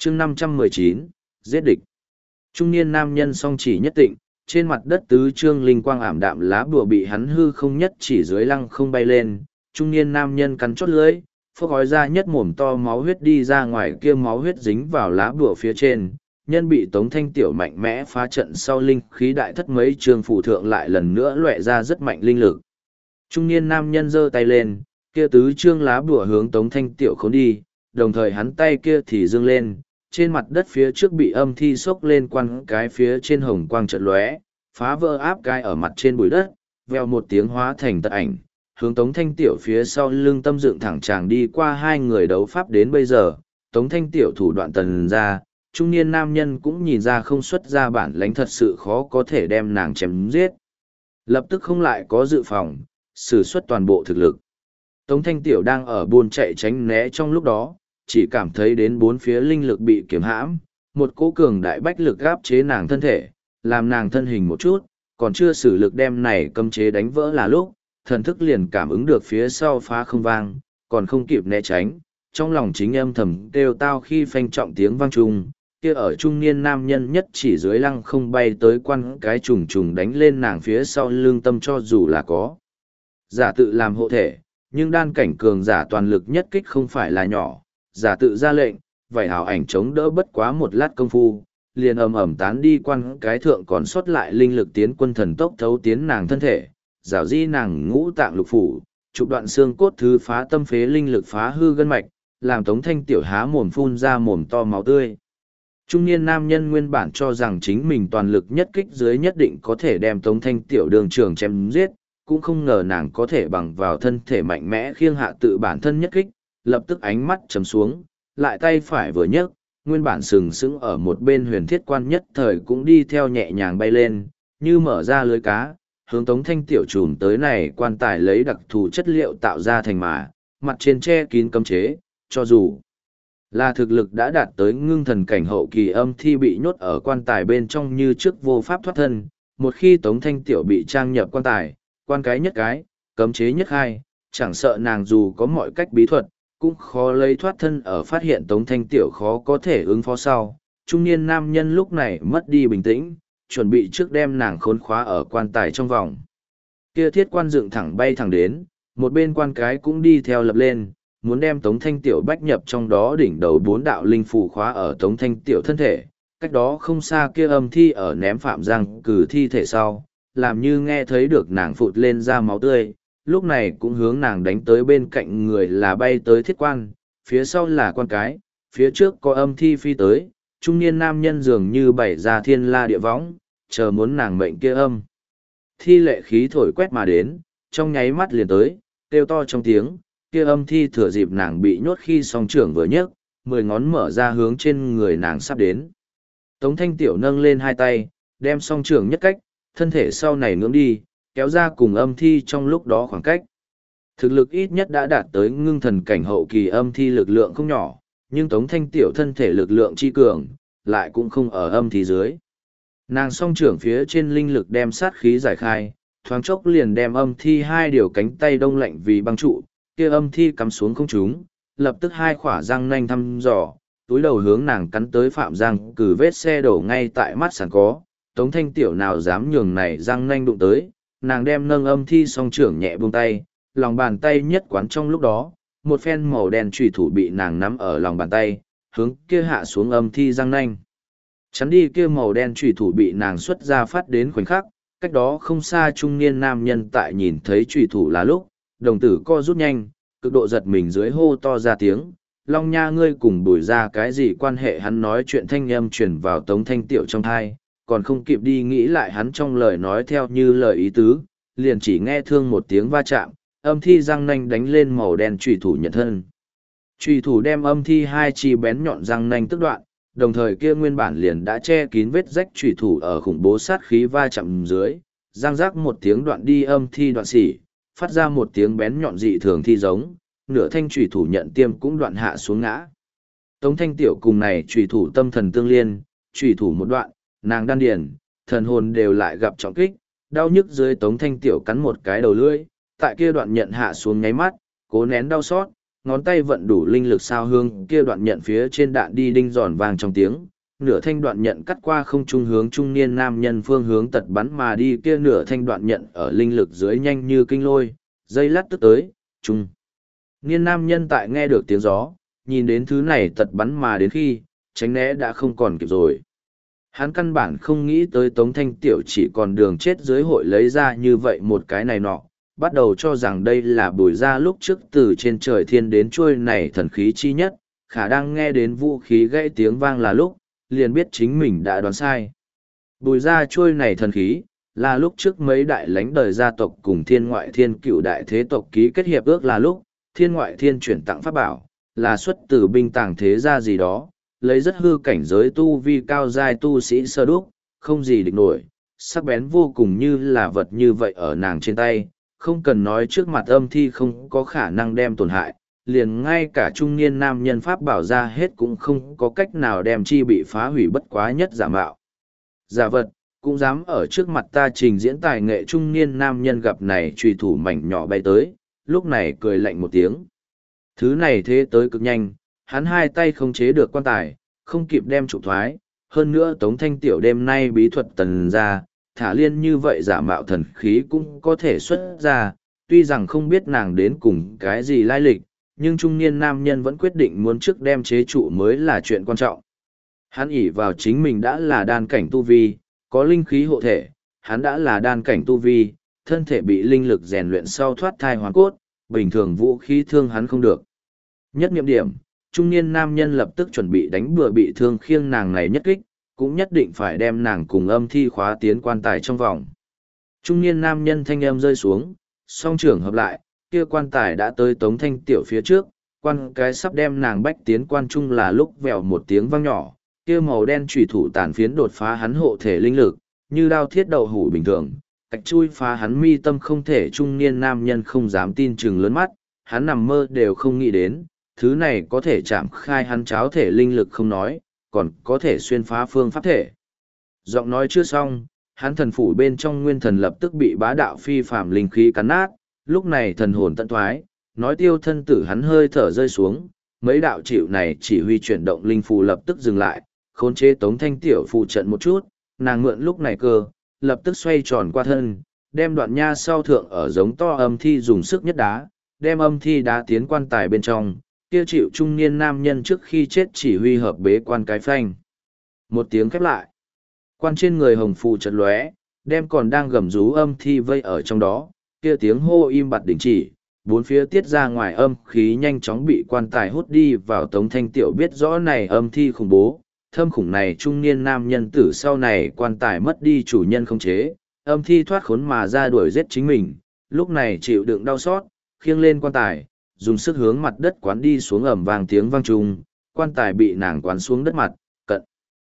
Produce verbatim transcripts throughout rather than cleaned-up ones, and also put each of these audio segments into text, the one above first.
chương năm trăm mười chín, giết địch. Trung niên nam nhân song chỉ nhất tịnh, trên mặt đất tứ trương linh quang ảm đạm lá bùa bị hắn hư không nhất chỉ dưới lăng không bay lên. Trung niên nam nhân cắn chót lưỡi, phốc gói ra nhất mồm to máu huyết đi ra ngoài, kia máu huyết dính vào lá bùa phía trên. Nhân bị Tống Thanh Tiểu mạnh mẽ phá trận sau, linh khí đại thất mấy trường phủ thượng lại lần nữa lóe ra rất mạnh linh lực. Trung niên nam nhân giơ tay lên, kia tứ trương lá bùa hướng Tống Thanh Tiểu khốn đi, đồng thời hắn tay kia thì dương lên, trên mặt đất phía trước bị âm thi sốc lên quan cái phía trên hồng quang chợt lóe, phá vỡ áp cái ở mặt trên bụi đất, veo một tiếng hóa thành tật ảnh, hướng Tống Thanh Tiểu phía sau lưng tâm dựng thẳng tràng đi qua. Hai người đấu pháp đến bây giờ, Tống Thanh Tiểu thủ đoạn tần ra, trung niên nam nhân cũng nhìn ra không xuất ra bản lãnh, thật sự khó có thể đem nàng chém giết. Lập tức không lại có dự phòng, sử xuất toàn bộ thực lực. Tống Thanh Tiểu đang ở buôn chạy tránh né trong lúc đó, chỉ cảm thấy đến bốn phía linh lực bị kiềm hãm, một cỗ cường đại bách lực áp chế nàng thân thể, làm nàng thân hình một chút, còn chưa sử lực đem này cấm chế đánh vỡ là lúc, thần thức liền cảm ứng được phía sau phá không vang, còn không kịp né tránh, trong lòng chính âm thầm kêu tao khi phanh trọng tiếng vang trùng, kia ở trung niên nam nhân nhất chỉ dưới lăng không bay tới quan cái trùng trùng đánh lên nàng phía sau lưng tâm. Cho dù là có giả tự làm hộ thể, nhưng đan cảnh cường giả toàn lực nhất kích không phải là nhỏ, giả tự ra lệnh, vảy hào ảnh chống đỡ bất quá một lát công phu, liền ầm ầm tán đi quan cái thượng còn sót lại linh lực tiến quân thần tốc thấu tiến nàng thân thể, rảo di nàng ngũ tạng lục phủ, trục đoạn xương cốt thứ phá tâm phế linh lực phá hư gân mạch, làm Tống Thanh Tiểu há mồm phun ra mồm to máu tươi. Trung niên nam nhân nguyên bản cho rằng chính mình toàn lực nhất kích dưới nhất định có thể đem Tống Thanh Tiểu đường trường chém giết, cũng không ngờ nàng có thể bằng vào thân thể mạnh mẽ khiêng hạ tự bản thân nhất kích, lập tức ánh mắt trầm xuống, lại tay phải vừa nhấc, nguyên bản sừng sững ở một bên huyền thiết quan nhất thời cũng đi theo nhẹ nhàng bay lên, như mở ra lưới cá, hướng Tống Thanh Tiểu trùm tới này quan tài lấy đặc thù chất liệu tạo ra thành mà, mặt trên che kín cấm chế, cho dù là thực lực đã đạt tới ngưng thần cảnh hậu kỳ âm thi bị nhốt ở quan tài bên trong như trước vô pháp thoát thân, một khi Tống Thanh Tiểu bị trang nhập quan tài, quan cái nhất cái, cấm chế nhất hai, chẳng sợ nàng dù có mọi cách bí thuật, cũng khó lấy thoát thân. Ở phát hiện Tống Thanh Tiểu khó có thể ứng phó sau, trung niên nam nhân lúc này mất đi bình tĩnh, chuẩn bị trước đem nàng khốn khóa ở quan tài trong vòng. Kia thiết quan dựng thẳng bay thẳng đến, một bên quan cái cũng đi theo lập lên, muốn đem Tống Thanh Tiểu bách nhập trong đó. Đỉnh đầu bốn đạo linh phù khóa ở Tống Thanh Tiểu thân thể, cách đó không xa kia âm thi ở ném Phạm Giang cử thi thể sau, làm như nghe thấy được nàng phụt lên ra máu tươi, lúc này cũng hướng nàng đánh tới. Bên cạnh người là bay tới thiết quan, phía sau là quan cái, phía trước có âm thi phi tới, trung niên nam nhân dường như bày ra thiên la địa võng, chờ muốn nàng mệnh kia âm. Thi lệ khí thổi quét mà đến, trong nháy mắt liền tới, kêu to trong tiếng, kia âm thi thừa dịp nàng bị nhốt khi song trưởng vừa nhấc, mười ngón mở ra hướng trên người nàng sắp đến. Tống Thanh Tiểu nâng lên hai tay, đem song trưởng nhất cách, thân thể sau này ngưỡng đi, kéo ra cùng âm thi trong lúc đó khoảng cách. Thực lực ít nhất đã đạt tới ngưng thần cảnh hậu kỳ âm thi lực lượng không nhỏ, nhưng Tống Thanh Tiểu thân thể lực lượng chi cường, lại cũng không ở âm thi dưới. Nàng song trưởng phía trên linh lực đem sát khí giải khai, thoáng chốc liền đem âm thi hai điều cánh tay đông lạnh vì băng trụ, kia âm thi cắm xuống không trúng, lập tức hai khỏa răng nanh thăm dò, túi đầu hướng nàng cắn tới. Phạm Giang cử vết xe đổ ngay tại mắt sàn có, Tống Thanh Tiểu nào dám nhường này răng nanh đụng tới, nàng đem nâng âm thi song trưởng nhẹ buông tay, lòng bàn tay nhất quán trong lúc đó, một phen màu đen chủy thủ bị nàng nắm ở lòng bàn tay, hướng kia hạ xuống âm thi răng nanh. Chắn đi kia màu đen chủy thủ bị nàng xuất ra phát đến khoảnh khắc, cách đó không xa trung niên nam nhân tại nhìn thấy chủy thủ là lúc, đồng tử co rút nhanh, cực độ giật mình dưới hô to ra tiếng, Long Nha ngươi cùng Bùi ra cái gì quan hệ. Hắn nói chuyện thanh âm truyền vào Tống Thanh Tiểu trong thai, còn không kịp đi nghĩ lại hắn trong lời nói theo như lời ý tứ, liền chỉ nghe thương một tiếng va chạm, âm thi răng nanh đánh lên màu đen chủy thủ nhận thân. Chủy thủ đem âm thi hai chi bén nhọn răng nanh tức đoạn, đồng thời kia nguyên bản liền đã che kín vết rách chủy thủ ở khủng bố sát khí va chạm dưới, răng rác một tiếng đoạn đi âm thi đoạn xỉ, phát ra một tiếng bén nhọn dị thường thi giống, nửa thanh chủy thủ nhận tiêm cũng đoạn hạ xuống ngã. Tống Thanh Tiểu cùng này chủy thủ tâm thần tương liên, chủy thủ một đoạn, nàng đan điền, thần hồn đều lại gặp trọng kích, đau nhức dưới Tống Thanh Tiểu cắn một cái đầu lưỡi, tại kia đoạn nhận hạ xuống nháy mắt, cố nén đau xót, ngón tay vận đủ linh lực sao hướng kia đoạn nhận phía trên đạn đi đinh giòn vang trong tiếng, nửa thanh đoạn nhận cắt qua không trung hướng trung niên nam nhân phương hướng tật bắn mà đi, kia nửa thanh đoạn nhận ở linh lực dưới nhanh như kinh lôi, dây lát tức tới, trung. Niên nam nhân tại nghe được tiếng gió, nhìn đến thứ này tật bắn mà đến khi, tránh né đã không còn kịp rồi. Hắn căn bản không nghĩ tới Tống Thanh Tiểu chỉ còn đường chết dưới hội lấy ra như vậy một cái này nọ, bắt đầu cho rằng đây là Bùi Gia lúc trước từ trên trời thiên đến chuôi này thần khí chi nhất, khả đang nghe đến vũ khí gãy tiếng vang là lúc, liền biết chính mình đã đoán sai. Bùi Gia chuôi này thần khí, là lúc trước mấy đại lãnh đời gia tộc cùng thiên ngoại thiên cựu đại thế tộc ký kết hiệp ước là lúc, thiên ngoại thiên chuyển tặng pháp bảo, là xuất từ binh tàng thế gia gì đó, lấy rất hư cảnh giới tu vi cao giai tu sĩ sơ đúc, không gì địch nổi, sắc bén vô cùng như là vật như vậy ở nàng trên tay, không cần nói trước mặt âm thi không có khả năng đem tổn hại, liền ngay cả trung niên nam nhân pháp bảo ra hết cũng không có cách nào đem chi bị phá hủy bất quá nhất giả mạo. Giả vật, cũng dám ở trước mặt ta trình diễn tài nghệ trung niên nam nhân gặp này truy thủ mảnh nhỏ bay tới, lúc này cười lạnh một tiếng. Thứ này thế tới cực nhanh, hắn hai tay không chế được quan tài, không kịp đem trụ thoái, hơn nữa Tống Thanh Tiểu đêm nay bí thuật tần ra, thả liên như vậy giả mạo thần khí cũng có thể xuất ra, tuy rằng không biết nàng đến cùng cái gì lai lịch, nhưng trung niên nam nhân vẫn quyết định muốn trước đem chế trụ mới là chuyện quan trọng. Hắn ỷ vào chính mình đã là đan cảnh tu vi, có linh khí hộ thể, hắn đã là đan cảnh tu vi, thân thể bị linh lực rèn luyện sau thoát thai hoàn cốt, bình thường vũ khí thương hắn không được. Nhất niệm điểm, trung niên nam nhân lập tức chuẩn bị đánh bừa bị thương khiêng nàng này nhất kích, cũng nhất định phải đem nàng cùng âm thi khóa tiến quan tài trong vòng. Trung niên nam nhân thanh âm rơi xuống, song trưởng hợp lại, kia quan tài đã tới Tống Thanh Tiểu phía trước, quan cái sắp đem nàng bách tiến quan trung là lúc vèo một tiếng vang nhỏ, kia màu đen chủy thủ tàn phiến đột phá hắn hộ thể linh lực, như đao thiết đậu hủ bình thường, cạch chui phá hắn mi tâm không thể. Trung niên nam nhân không dám tin chừng lớn mắt, hắn nằm mơ đều không nghĩ đến, thứ này có thể chạm khai hắn cháo thể linh lực không nói, còn có thể xuyên phá phương pháp thể. Giọng nói chưa xong, hắn thần phủ bên trong nguyên thần lập tức bị bá đạo phi phàm linh khí cắn nát, lúc này thần hồn tận thoái, nói tiêu thân tử hắn hơi thở rơi xuống, mấy đạo chịu này chỉ huy chuyển động linh phù lập tức dừng lại, khốn chế Tống Thanh Tiểu phù trận một chút, nàng mượn lúc này cơ, lập tức xoay tròn qua thân, đem đoạn nha sau thượng ở giống to âm thi dùng sức nhất đá, đem âm thi đá tiến quan tài bên trong, kia chịu trung niên nam nhân trước khi chết chỉ huy hợp bế quan cái phanh. Một tiếng khép lại, quan trên người hồng phù chật lóe, đem còn đang gầm rú âm thi vây ở trong đó, kia tiếng hô im bặt đình chỉ, bốn phía tiết ra ngoài âm khí nhanh chóng bị quan tài hút đi vào. Tống Thanh Tiểu biết rõ này âm thi khủng bố, thâm khủng này trung niên nam nhân tử sau này quan tài mất đi chủ nhân không chế, âm thi thoát khốn mà ra đuổi giết chính mình, lúc này chịu đựng đau xót, khiêng lên quan tài, dùng sức hướng mặt đất quán đi xuống, ầm vang tiếng vang trùng, quan tài bị nàng quán xuống đất mặt, cận.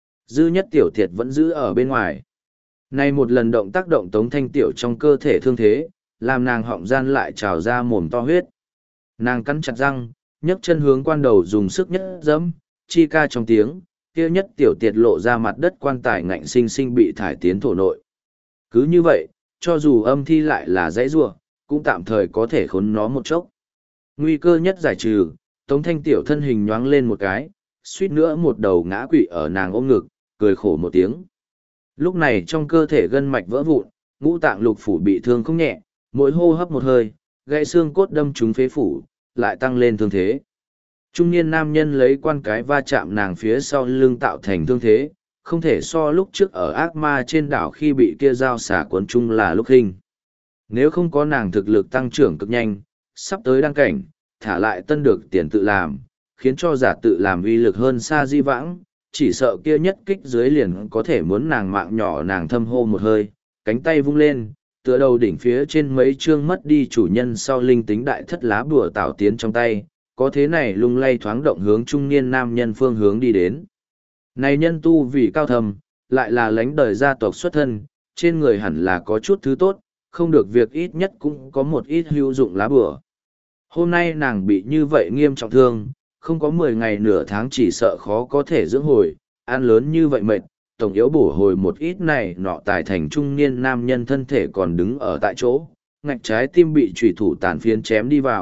Dư nhất tiểu thiệt vẫn giữ ở bên ngoài. Này một lần động tác động Tống Thanh Tiểu trong cơ thể thương thế, làm nàng họng gian lại trào ra mồm to huyết. Nàng cắn chặt răng, nhấc chân hướng quan đầu dùng sức nhất dẫm, chi ca trong tiếng, kia nhất tiểu tiệt lộ ra mặt đất, quan tài ngạnh sinh sinh bị thải tiến thổ nội. Cứ như vậy, cho dù âm thi lại là dãy rủa, cũng tạm thời có thể khốn nó một chốc. Nguy cơ nhất giải trừ, Tống Thanh Tiểu thân hình nhoáng lên một cái, suýt nữa một đầu ngã quỵ ở nàng ôm ngực, cười khổ một tiếng. Lúc này trong cơ thể gân mạch vỡ vụn, ngũ tạng lục phủ bị thương không nhẹ, mỗi hô hấp một hơi, gãy xương cốt đâm trúng phế phủ, lại tăng lên thương thế. Trung niên nam nhân lấy quan cái va chạm nàng phía sau lưng tạo thành thương thế, không thể so lúc trước ở ác ma trên đảo khi bị kia dao xả cuốn chung là lúc hình. Nếu không có nàng thực lực tăng trưởng cực nhanh, sắp tới đăng cảnh, thả lại tân được tiền tự làm, khiến cho giả tự làm uy lực hơn xa di vãng, chỉ sợ kia nhất kích dưới liền có thể muốn nàng mạng nhỏ. Nàng thâm hô một hơi, cánh tay vung lên, tựa đầu đỉnh phía trên mấy chương mất đi chủ nhân sau linh tính đại thất lá bùa tảo tiến trong tay, có thế này lung lay thoáng động hướng trung niên nam nhân phương hướng đi đến. Này nhân tu vì cao thầm, lại là lãnh đời gia tộc xuất thân, trên người hẳn là có chút thứ tốt, không được việc ít nhất cũng có một ít hữu dụng lá bùa. Hôm nay nàng bị như vậy nghiêm trọng thương, không có mười ngày nửa tháng chỉ sợ khó có thể dưỡng hồi, ăn lớn như vậy mệt, tổng yếu bổ hồi một ít này nọ tài thành trung niên nam nhân thân thể còn đứng ở tại chỗ, ngạch trái tim bị chủy thủ tàn phiến chém đi vào,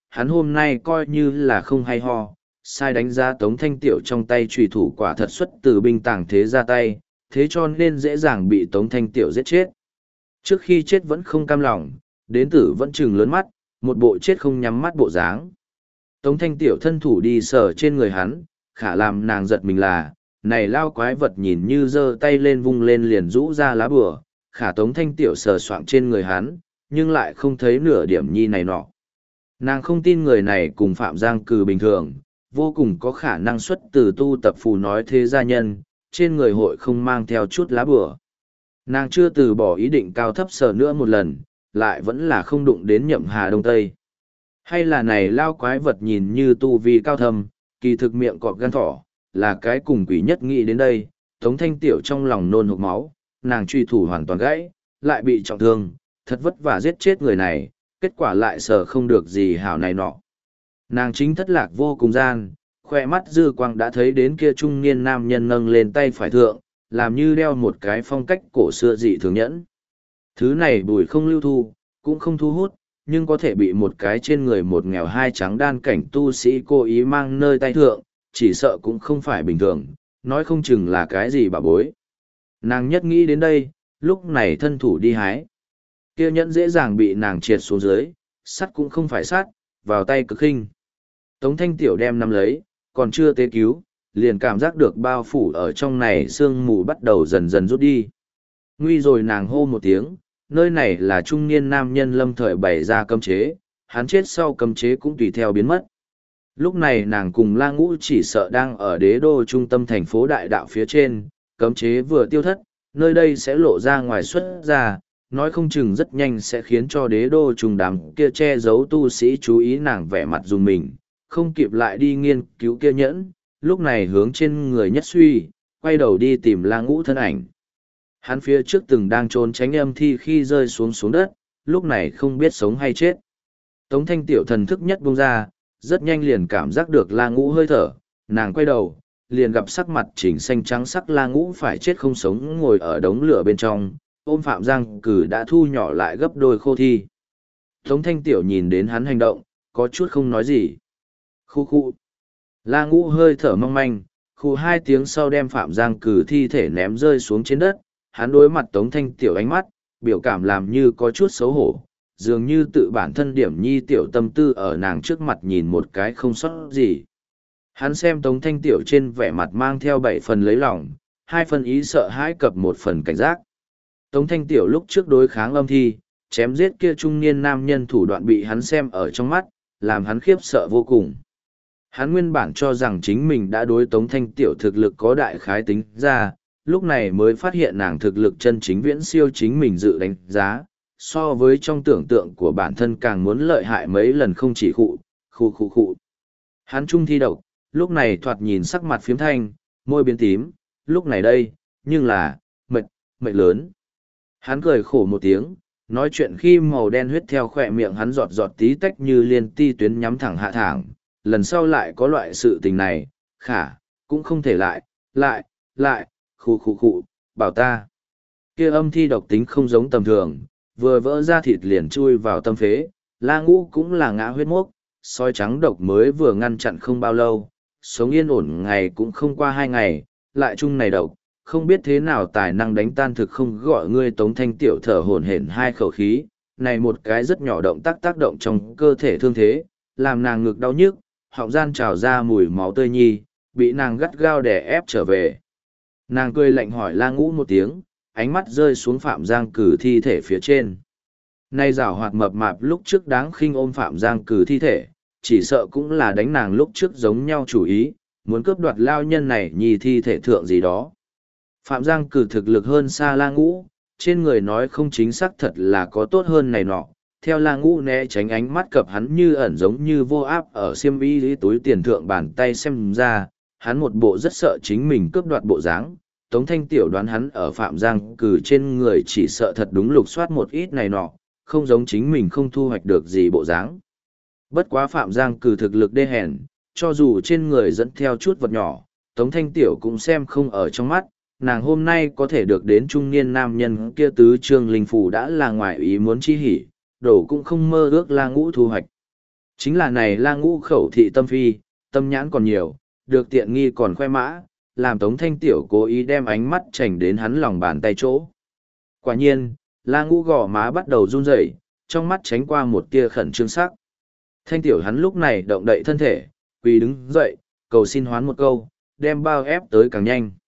hắn hôm nay coi như là không hay ho, sai đánh giá Tống Thanh Tiểu trong tay trùy thủ quả thật xuất từ binh tàng thế ra tay, thế cho nên dễ dàng bị Tống Thanh Tiểu giết chết. Trước khi chết vẫn không cam lòng, đến tử vẫn trừng lớn mắt, một bộ chết không nhắm mắt bộ dáng. Tống Thanh Tiểu thân thủ đi sờ trên người hắn, khả làm nàng giật mình là, này lao quái vật nhìn như giơ tay lên vung lên liền rũ ra lá bùa, khả Tống Thanh Tiểu sờ soạng trên người hắn, nhưng lại không thấy nửa điểm nhi này nọ. Nàng không tin người này cùng Phạm Giang Cừ bình thường, vô cùng có khả năng xuất từ tu tập phù nói thế gia nhân, trên người hội không mang theo chút lá bùa. Nàng chưa từ bỏ ý định cao thấp sờ nữa một lần, lại vẫn là không đụng đến Nhậm Hà Đông Tây. Hay là này lao quái vật nhìn như tu vi cao thâm, kỳ thực miệng cọp gan thỏ, là cái cùng quỷ nhất nghĩ đến đây, Tống Thanh Tiểu trong lòng nôn hộc máu, nàng truy thủ hoàn toàn gãy, lại bị trọng thương, thật vất vả giết chết người này, kết quả lại sờ không được gì hảo này nọ. Nàng chính thất lạc vô cùng gian, khoe mắt dư quang đã thấy đến kia trung niên nam nhân nâng lên tay phải thượng, làm như đeo một cái phong cách cổ xưa dị thường nhẫn. Thứ này bùi không lưu thu, cũng không thu hút, nhưng có thể bị một cái trên người một nghèo hai trắng đan cảnh tu sĩ cố ý mang nơi tay thượng, chỉ sợ cũng không phải bình thường, nói không chừng là cái gì bà bối. Nàng nhất nghĩ đến đây, lúc này thân thủ đi hái. Kia nhẫn dễ dàng bị nàng triệt xuống dưới, sắt cũng không phải sắt, vào tay cực khinh. Tống Thanh Tiểu đem nắm lấy, còn chưa tế cứu, liền cảm giác được bao phủ ở trong này sương mù bắt đầu dần dần rút đi. Nguy rồi nàng hô một tiếng, nơi này là trung niên nam nhân lâm thời bày ra cấm chế, hắn chết sau cấm chế cũng tùy theo biến mất. Lúc này nàng cùng La Ngũ chỉ sợ đang ở đế đô trung tâm thành phố đại đạo phía trên, cấm chế vừa tiêu thất, nơi đây sẽ lộ ra ngoài xuất ra, nói không chừng rất nhanh sẽ khiến cho đế đô trùng đám kia che giấu tu sĩ chú ý nàng vẻ mặt dùng mình, không kịp lại đi nghiên cứu kia nhẫn, lúc này hướng trên người nhất suy, quay đầu đi tìm La Ngũ thân ảnh. Hắn phía trước từng đang trốn tránh âm thi khi rơi xuống xuống đất, lúc này không biết sống hay chết. Tống Thanh Tiểu thần thức nhất bung ra, rất nhanh liền cảm giác được La Ngũ hơi thở, nàng quay đầu, liền gặp sắc mặt chỉnh xanh trắng sắc La Ngũ phải chết không sống ngồi ở đống lửa bên trong, ôm Phạm Giang Cừ đã thu nhỏ lại gấp đôi khô thi. Tống Thanh Tiểu nhìn đến hắn hành động, có chút không nói gì. Khu khu. La Ngũ hơi thở mong manh, khu hai tiếng sau đem Phạm Giang Cừ thi thể ném rơi xuống trên đất, hắn đối mặt Tống Thanh Tiểu ánh mắt, biểu cảm làm như có chút xấu hổ, dường như tự bản thân điểm nhi tiểu tâm tư ở nàng trước mặt nhìn một cái không sót gì. Hắn xem Tống Thanh Tiểu trên vẻ mặt mang theo bảy phần lấy lòng, hai phần ý sợ hãi cập một phần cảnh giác. Tống Thanh Tiểu lúc trước đối kháng âm thi, chém giết kia trung niên nam nhân thủ đoạn bị hắn xem ở trong mắt, làm hắn khiếp sợ vô cùng. Hắn nguyên bản cho rằng chính mình đã đối Tống Thanh Tiểu thực lực có đại khái tính ra, lúc này mới phát hiện nàng thực lực chân chính viễn siêu chính mình dự đánh giá, so với trong tưởng tượng của bản thân càng muốn lợi hại mấy lần không chỉ khụ, khụ khụ khụ. Hắn trung thi độc, lúc này thoạt nhìn sắc mặt phiếm thanh, môi biến tím, lúc này đây, nhưng là, mệt, mệt lớn. Hắn cười khổ một tiếng, nói chuyện khi màu đen huyết theo khỏe miệng hắn giọt giọt tí tách như liên ti tuyến nhắm thẳng hạ thẳng, lần sau lại có loại sự tình này, khả, cũng không thể lại, lại, lại, khu khu khu, bảo ta. Kia âm thi độc tính không giống tầm thường, vừa vỡ ra thịt liền chui vào tâm phế, La Ngũ cũng là ngã huyết mốc, soi trắng độc mới vừa ngăn chặn không bao lâu, sống yên ổn ngày cũng không qua hai ngày, lại chung này độc, không biết thế nào tài năng đánh tan thực không gọi ngươi Tống Thanh Tiểu thở hổn hển hai khẩu khí, này một cái rất nhỏ động tác tác động trong cơ thể thương thế, làm nàng ngực đau nhức, họng gian trào ra mùi máu tươi nhi, bị nàng gắt gao đè ép trở về. Nàng cười lạnh hỏi La Ngũ một tiếng, ánh mắt rơi xuống Phạm Giang Cừ thi thể phía trên. Nay giảo hoạt mập mạp lúc trước đáng khinh ôm Phạm Giang Cừ thi thể, chỉ sợ cũng là đánh nàng lúc trước giống nhau chủ ý, muốn cướp đoạt lao nhân này nhì thi thể thượng gì đó. Phạm Giang Cừ thực lực hơn xa La Ngũ, trên người nói không chính xác thật là có tốt hơn này nọ. Theo La Ngũ né tránh ánh mắt cập hắn như ẩn giống như vô áp ở xiêm y lý túi tiền thượng bàn tay xem ra, hắn một bộ rất sợ chính mình cướp đoạt bộ dáng. Tống Thanh Tiểu đoán hắn ở Phạm Giang Cừ trên người chỉ sợ thật đúng lục soát một ít này nọ, không giống chính mình không thu hoạch được gì bộ dáng. Bất quá Phạm Giang Cừ thực lực đê hèn, cho dù trên người dẫn theo chút vật nhỏ, Tống Thanh Tiểu cũng xem không ở trong mắt, nàng hôm nay có thể được đến trung niên nam nhân kia tứ trương linh phủ đã là ngoài ý muốn chi hỉ, đổ cũng không mơ ước La Ngũ thu hoạch. Chính là này la ngũ khẩu thị tâm phi, tâm nhãn còn nhiều, được tiện nghi còn khoe mã, làm Tống Thanh Tiểu cố ý đem ánh mắt chảnh đến hắn lòng bàn tay chỗ. Quả nhiên, la ngũ gò má bắt đầu run rẩy, trong mắt tránh qua một tia khẩn trương sắc. Thanh Tiểu hắn lúc này động đậy thân thể, quỳ đứng dậy, cầu xin hoán một câu, đem bao ép tới càng nhanh.